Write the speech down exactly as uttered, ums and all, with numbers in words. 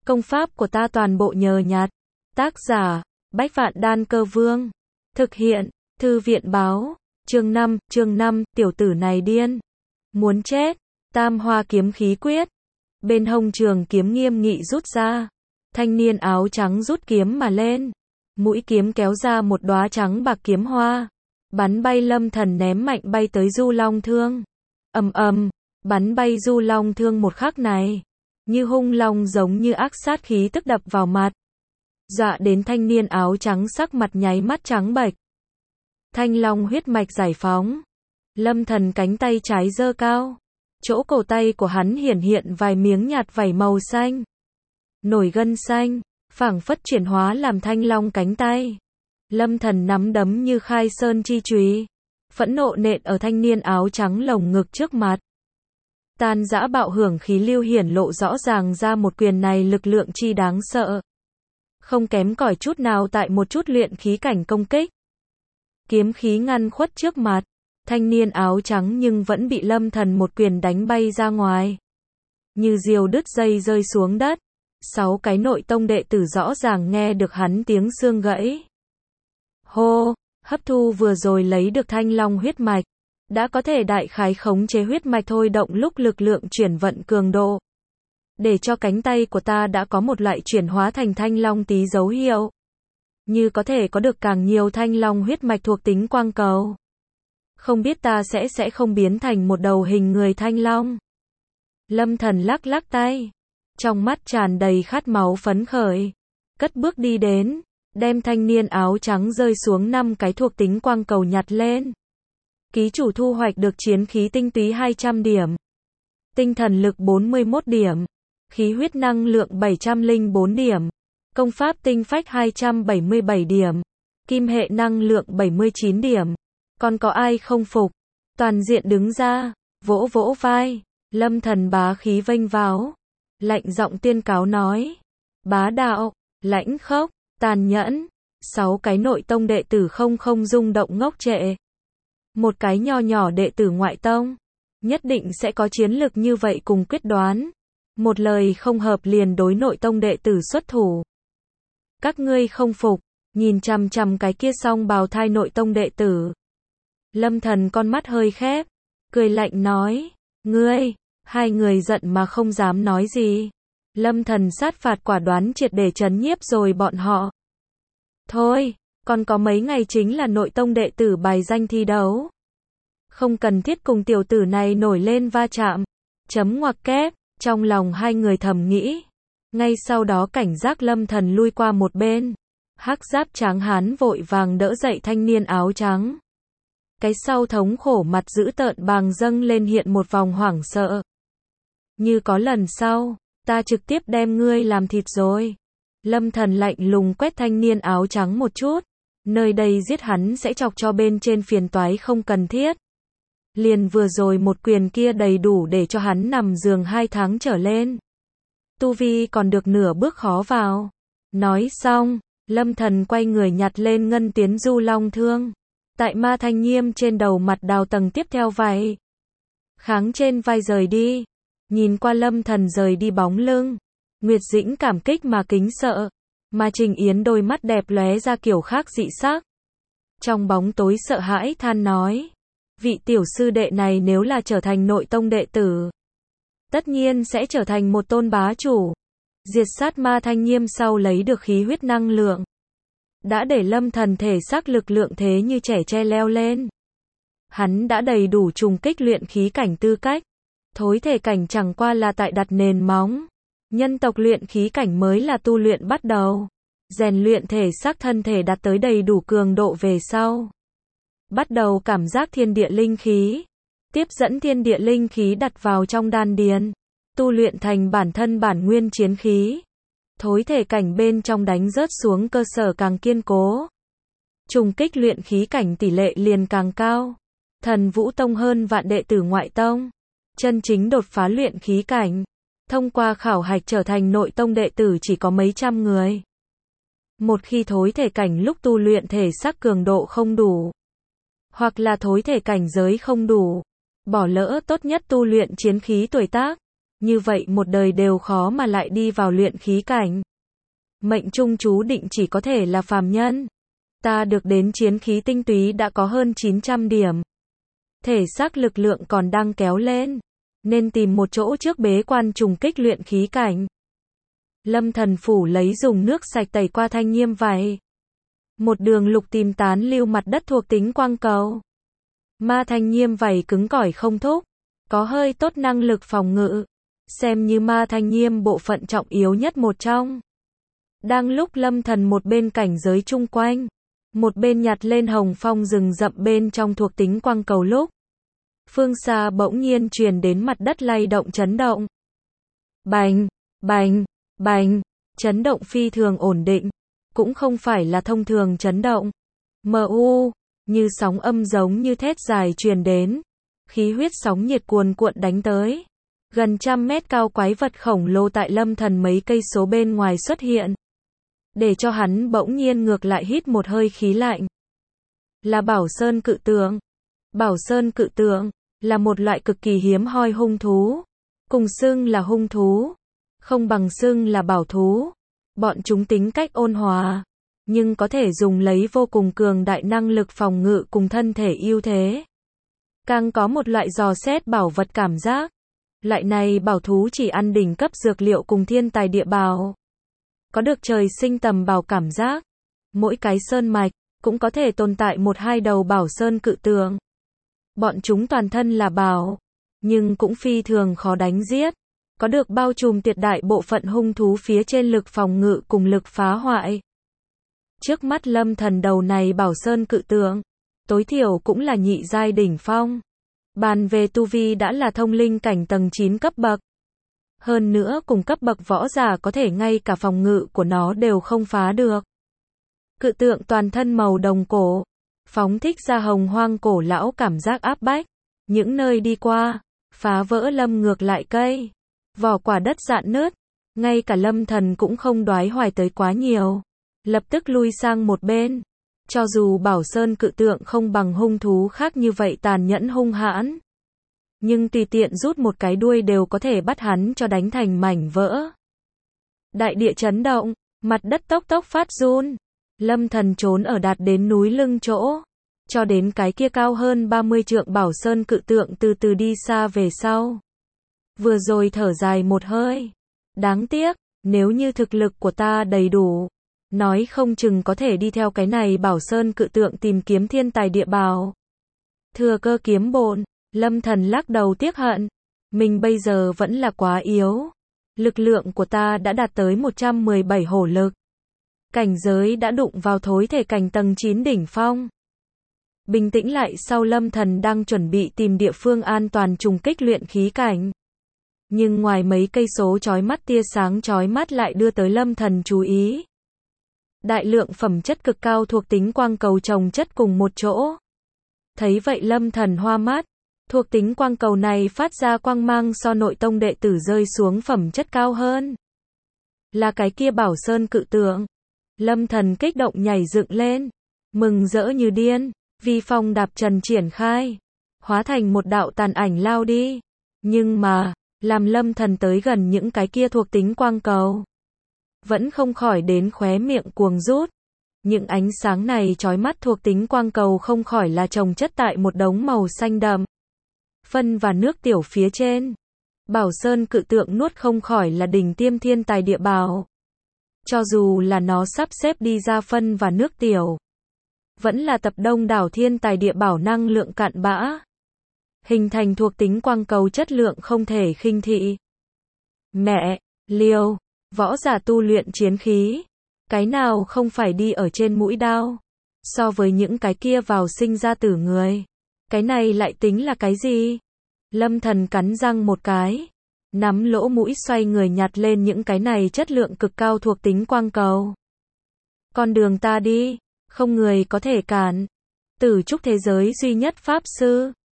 Công pháp của ta toàn bộ nhờ nhặt. Tác giả, Bách Vạn Đan Cơ Vương. Thực hiện, Thư viện báo. Chương năm, chương năm, tiểu tử này điên. Muốn chết. Tam hoa kiếm khí quyết. Bên hông trường kiếm nghiêm nghị rút ra. Thanh niên áo trắng rút kiếm mà lên. Mũi kiếm kéo ra một đóa trắng bạc kiếm hoa. Bắn bay Lâm Thần ném mạnh bay tới Du Long Thương. Ầm ầm, bắn bay Du Long Thương một khắc này. Như hung long giống như ác sát khí tức đập vào mặt. Dọa đến thanh niên áo trắng sắc mặt nháy mắt trắng bệch. Thanh long huyết mạch giải phóng. Lâm Thần cánh tay trái giơ cao. Chỗ cổ tay của hắn hiển hiện vài miếng nhạt vảy màu xanh. Nổi gân xanh, phảng phất chuyển hóa làm thanh long cánh tay. Lâm Thần nắm đấm như khai sơn chi chùy, phẫn nộ nện ở thanh niên áo trắng lồng ngực trước mặt. Tan dã bạo hưởng khí lưu hiển lộ rõ ràng ra một quyền này lực lượng chi đáng sợ. Không kém cỏi chút nào tại một chút luyện khí cảnh công kích. Kiếm khí ngăn khuất trước mặt, thanh niên áo trắng nhưng vẫn bị Lâm Thần một quyền đánh bay ra ngoài. Như diều đứt dây rơi xuống đất. Sáu cái nội tông đệ tử rõ ràng nghe được hắn tiếng xương gãy. Hô, hấp thu vừa rồi lấy được thanh long huyết mạch. Đã có thể đại khái khống chế huyết mạch thôi động lúc lực lượng chuyển vận cường độ. Để cho cánh tay của ta đã có một loại chuyển hóa thành thanh long tí dấu hiệu. Như có thể có được càng nhiều thanh long huyết mạch thuộc tính quang cầu. Không biết ta sẽ sẽ không biến thành một đầu hình người thanh long. Lâm Thần lắc lắc tay. Trong mắt tràn đầy khát máu phấn khởi. Cất bước đi đến. Đem thanh niên áo trắng rơi xuống năm cái thuộc tính quang cầu nhặt lên. Ký chủ thu hoạch được chiến khí tinh túy hai trăm điểm. Tinh thần lực bốn mươi mốt điểm. Khí huyết năng lượng bảy trăm lẻ bốn điểm. Công pháp tinh phách hai trăm bảy mươi bảy điểm. Kim hệ năng lượng bảy mươi chín điểm. Còn có ai không phục? Toàn diện đứng ra, vỗ vỗ vai. Lâm Thần bá khí vênh váo. Lạnh giọng tuyên cáo nói. Bá đạo, lãnh khốc, tàn nhẫn. Sáu cái nội tông đệ tử không không rung động ngốc trệ. Một cái nho nhỏ đệ tử ngoại tông. Nhất định sẽ có chiến lực như vậy cùng quyết đoán. Một lời không hợp liền đối nội tông đệ tử xuất thủ. Các ngươi không phục, nhìn chằm chằm cái kia song bào thai nội tông đệ tử. Lâm Thần con mắt hơi khép, cười lạnh nói, ngươi, hai người giận mà không dám nói gì. Lâm Thần sát phạt quả đoán triệt để trấn nhiếp rồi bọn họ. Thôi, còn có mấy ngày chính là nội tông đệ tử bài danh thi đấu. Không cần thiết cùng tiểu tử này nổi lên va chạm. Chấm ngoặc kép, trong lòng hai người thầm nghĩ. Ngay sau đó cảnh giác Lâm Thần lui qua một bên. Hắc giáp tráng hán vội vàng đỡ dậy thanh niên áo trắng. Cái sau thống khổ mặt dữ tợn bàng dâng lên hiện một vòng hoảng sợ. Như có lần sau, ta trực tiếp đem ngươi làm thịt rồi. Lâm Thần lạnh lùng quét thanh niên áo trắng một chút. Nơi đây giết hắn sẽ chọc cho bên trên phiền toái không cần thiết. Liền vừa rồi một quyền kia đầy đủ để cho hắn nằm giường hai tháng trở lên. Tu vi còn được nửa bước khó vào. Nói xong, Lâm Thần quay người nhặt lên ngân tiến Du Long Thương. Tại ma thanh nghiêm trên đầu mặt đào tầng tiếp theo vai. Kháng trên vai rời đi. Nhìn qua Lâm Thần rời đi bóng lưng. Nguyệt Dĩnh cảm kích mà kính sợ. Mà Trình Yến đôi mắt đẹp lóe ra kiểu khác dị sắc. Trong bóng tối sợ hãi than nói. Vị tiểu sư đệ này nếu là trở thành nội tông đệ tử. Tất nhiên sẽ trở thành một tôn bá chủ. Diệt sát ma thanh nghiêm sau lấy được khí huyết năng lượng. Đã để Lâm Thần thể xác lực lượng thế như trẻ tre leo lên. Hắn đã đầy đủ trùng kích luyện khí cảnh tư cách. Thối thể cảnh chẳng qua là tại đặt nền móng. Nhân tộc luyện khí cảnh mới là tu luyện bắt đầu. Rèn luyện thể xác thân thể đạt tới đầy đủ cường độ về sau. Bắt đầu cảm giác thiên địa linh khí. Tiếp dẫn thiên địa linh khí đặt vào trong đan điền. Tu luyện thành bản thân bản nguyên chiến khí. Thối thể cảnh bên trong đánh rớt xuống cơ sở càng kiên cố. Trùng kích luyện khí cảnh tỷ lệ liền càng cao. Thần Vũ Tông hơn vạn đệ tử ngoại tông. Chân chính đột phá luyện khí cảnh. Thông qua khảo hạch trở thành nội tông đệ tử chỉ có mấy trăm người. Một khi thối thể cảnh lúc tu luyện thể xác cường độ không đủ. Hoặc là thối thể cảnh giới không đủ. Bỏ lỡ tốt nhất tu luyện chiến khí tuổi tác. Như vậy một đời đều khó mà lại đi vào luyện khí cảnh. Mệnh trung chú định chỉ có thể là phàm nhân. Ta được đến chiến khí tinh túy đã có hơn chín trăm điểm. Thể xác lực lượng còn đang kéo lên. Nên tìm một chỗ trước bế quan trùng kích luyện khí cảnh. Lâm Thần phủ lấy dùng nước sạch tẩy qua thanh nhiêm vảy. Một đường lục tìm tán lưu mặt đất thuộc tính quang cầu. Ma thanh nhiêm vảy cứng cỏi không thúc. Có hơi tốt năng lực phòng ngự. Xem như ma thanh nhiêm bộ phận trọng yếu nhất một trong. Đang lúc Lâm Thần một bên cảnh giới chung quanh. Một bên nhặt lên hồng phong rừng rậm bên trong thuộc tính quang cầu lúc. Phương xa bỗng nhiên truyền đến mặt đất lay động chấn động. Bành, bành, bành, chấn động phi thường ổn định. Cũng không phải là thông thường chấn động. Mờ u, như sóng âm giống như thét dài truyền đến. Khí huyết sóng nhiệt cuồn cuộn đánh tới. Gần trăm mét cao quái vật khổng lồ tại Lâm Thần mấy cây số bên ngoài xuất hiện. Để cho hắn bỗng nhiên ngược lại hít một hơi khí lạnh. Là Bảo Sơn cự tượng. Bảo Sơn cự tượng là một loại cực kỳ hiếm hoi hung thú. Cùng xưng là hung thú, không bằng xưng là bảo thú. Bọn chúng tính cách ôn hòa, nhưng có thể dùng lấy vô cùng cường đại năng lực phòng ngự cùng thân thể ưu thế. Càng có một loại dò xét bảo vật cảm giác. Loại này bảo thú chỉ ăn đỉnh cấp dược liệu cùng thiên tài địa bảo. Có được trời sinh tầm bảo cảm giác. Mỗi cái sơn mạch cũng có thể tồn tại một hai đầu Bảo Sơn cự tượng. Bọn chúng toàn thân là bảo, nhưng cũng phi thường khó đánh giết. Có được bao trùm tuyệt đại bộ phận hung thú phía trên lực phòng ngự cùng lực phá hoại. Trước mắt Lâm Thần đầu này Bảo Sơn cự tượng, tối thiểu cũng là nhị giai đỉnh phong. Bàn về tu vi đã là thông linh cảnh tầng chín cấp bậc. Hơn nữa cùng cấp bậc võ giả có thể ngay cả phòng ngự của nó đều không phá được. Cự tượng toàn thân màu đồng cổ, phóng thích ra hồng hoang cổ lão cảm giác áp bách. Những nơi đi qua, phá vỡ Lâm ngược lại cây, vỏ quả đất rạn nứt. Ngay cả Lâm Thần cũng không đoái hoài tới quá nhiều. Lập tức lui sang một bên. Cho dù Bảo Sơn cự tượng không bằng hung thú khác như vậy tàn nhẫn hung hãn. Nhưng tùy tiện rút một cái đuôi đều có thể bắt hắn cho đánh thành mảnh vỡ. Đại địa chấn động, mặt đất tốc tốc phát run. Lâm Thần trốn ở đạt đến núi lưng chỗ. Cho đến cái kia cao hơn ba mươi trượng Bảo Sơn cự tượng từ từ đi xa về sau. Vừa rồi thở dài một hơi. Đáng tiếc, nếu như thực lực của ta đầy đủ, nói không chừng có thể đi theo cái này Bảo Sơn cự tượng tìm kiếm thiên tài địa bảo. Thừa cơ kiếm bộn, Lâm Thần lắc đầu tiếc hận. Mình bây giờ vẫn là quá yếu. Lực lượng của ta đã đạt tới một trăm mười bảy hổ lực. Cảnh giới đã đụng vào thối thể cảnh tầng chín đỉnh phong. Bình tĩnh lại sau Lâm Thần đang chuẩn bị tìm địa phương an toàn trùng kích luyện khí cảnh. Nhưng ngoài mấy cây số chói mắt tia sáng chói mắt lại đưa tới Lâm Thần chú ý. Đại lượng phẩm chất cực cao thuộc tính quang cầu chồng chất cùng một chỗ. Thấy vậy Lâm Thần hoa mắt. Thuộc tính quang cầu này phát ra quang mang so nội tông đệ tử rơi xuống phẩm chất cao hơn. Là cái kia Bảo Sơn cự tượng. Lâm Thần kích động nhảy dựng lên. Mừng rỡ như điên. Vi phong đạp trần triển khai. Hóa thành một đạo tàn ảnh lao đi. Nhưng mà, làm Lâm Thần tới gần những cái kia thuộc tính quang cầu. Vẫn không khỏi đến khóe miệng cuồng rút. Những ánh sáng này chói mắt thuộc tính quang cầu không khỏi là chồng chất tại một đống màu xanh đậm. Phân và nước tiểu phía trên. Bảo Sơn cự tượng nuốt không khỏi là đỉnh tiêm thiên tài địa bảo. Cho dù là nó sắp xếp đi ra phân và nước tiểu, vẫn là tập đông đảo thiên tài địa bảo năng lượng cạn bã. Hình thành thuộc tính quang cầu chất lượng không thể khinh thị. Mẹ, liều, võ giả tu luyện chiến khí. Cái nào không phải đi ở trên mũi đao. So với những cái kia vào sinh ra tử người. Cái này lại tính là cái gì? Lâm Thần cắn răng một cái. Nắm lỗ mũi xoay người nhặt lên những cái này chất lượng cực cao thuộc tính quang cầu. Con đường ta đi, không người có thể cản. Tử trúc thế giới duy nhất pháp sư.